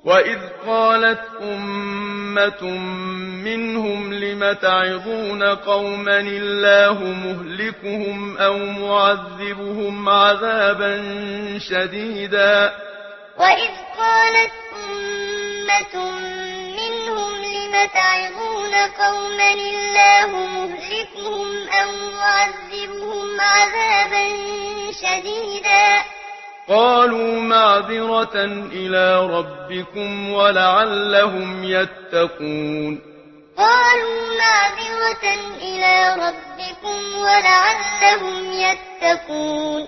وإذ قالت أمة منهم لم تعظون قوما الله مهلكهم أو معذبهم عذابا شديدا وإذ قالت أمة منهم لم تعظون قوما الله مهلكهم أو معذبهم عذابا شديدا قالوا معذرة إلى ربكم ولعلهم يتقون قالوا معذرة إلى ربكم ولعلهم يتقون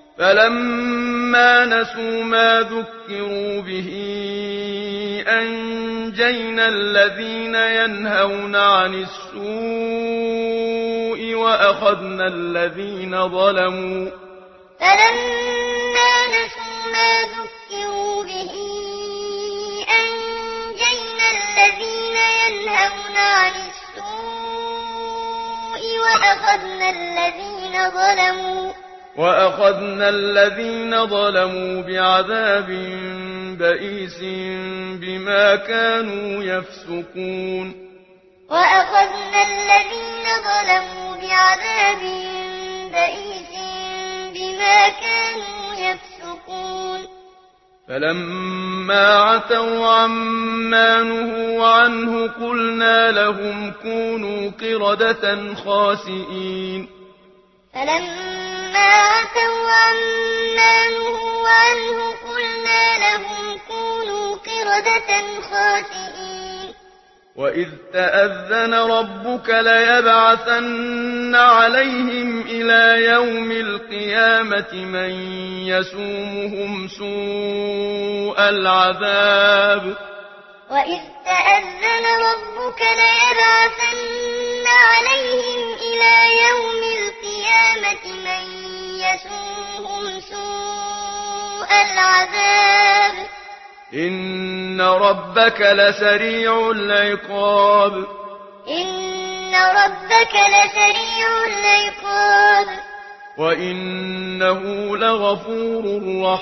فلما نسوا ما ذكروا به أنجينا الذين ينهون عن السوء وأخذنا الذين ظلموا فلما نسوا ما ذكروا به أنجينا الذين ينهون عن السوء وأخذنا الذين ظلموا بعذاب بئيس بما كانوا يفسقون وأخذنا الذين ظلموا بعذاب بئيس بما كانوا يفسقون فلما عتوا عما نهوا عنه قلنا لهم كونوا قردة خاسئين فلما عتوا عما نهوا عنه قلنا لهم كونوا قردة خاسئين وإذ تأذن ربك ليبعثن عليهم إلى يوم القيامة من يسومهم سوء العذاب وإذ تأذن ربك ليبعثن عليهم إلى يوم القيامة من يسومهم سوء العذاب إن ربك لسريع العقاب وإنه لغفور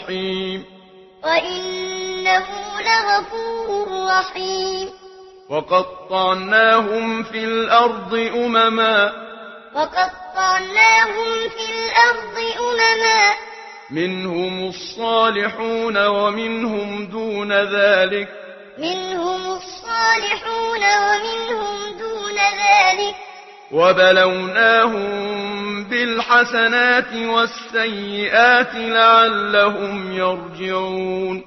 رحيم وقطعناهم في الأرض أمما منهم الصالحون ومنهم دون ذلك وبلوناهم بالحسنات والسيئات لعلهم يرجعون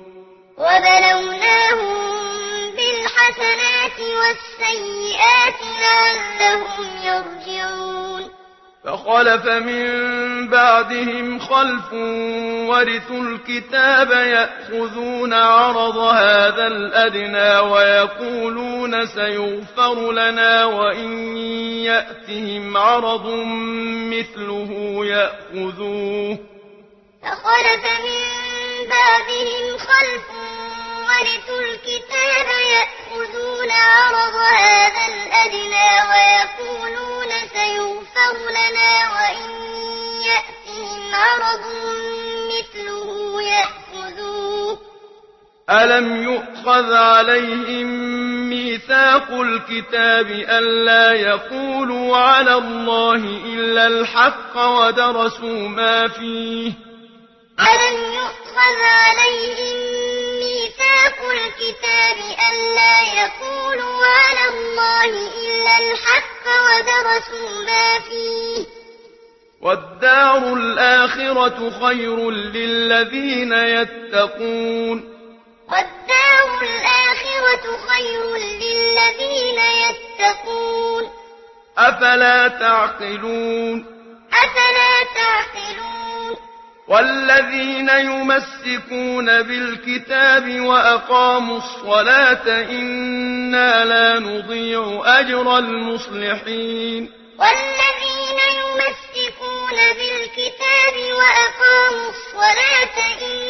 فخلف من بعدهم خلف ورثوا الكتاب يأخذون عرض هذا الأدنى ويقولون سيغفر لنا وإن يأتهم عرض مثله يأخذوه فخلف من بعدهم خلف ورثوا الكتاب يأخذون عرض هذا الأدنى ويقولون سيغفر لنا وإن يأتهم عرض مثله يأخذوه ألم يؤخذ عليهم ميثاق الكتاب ألا يقولوا على الله إلا الحق ودرسوا ما فيه ألم يؤخذ عليهم ميثاق الكتاب ألا يقولوا على الله إلا الحق ودرسوا ما فيه والدار الآخرة خير للذين يتقون أفلا تعقلون والذين يمسكون بالكتاب وأقاموا الصلاة إنا لا نضيع أجر المصلحين والذين يمسكون بالكتاب وأقاموا الصلاة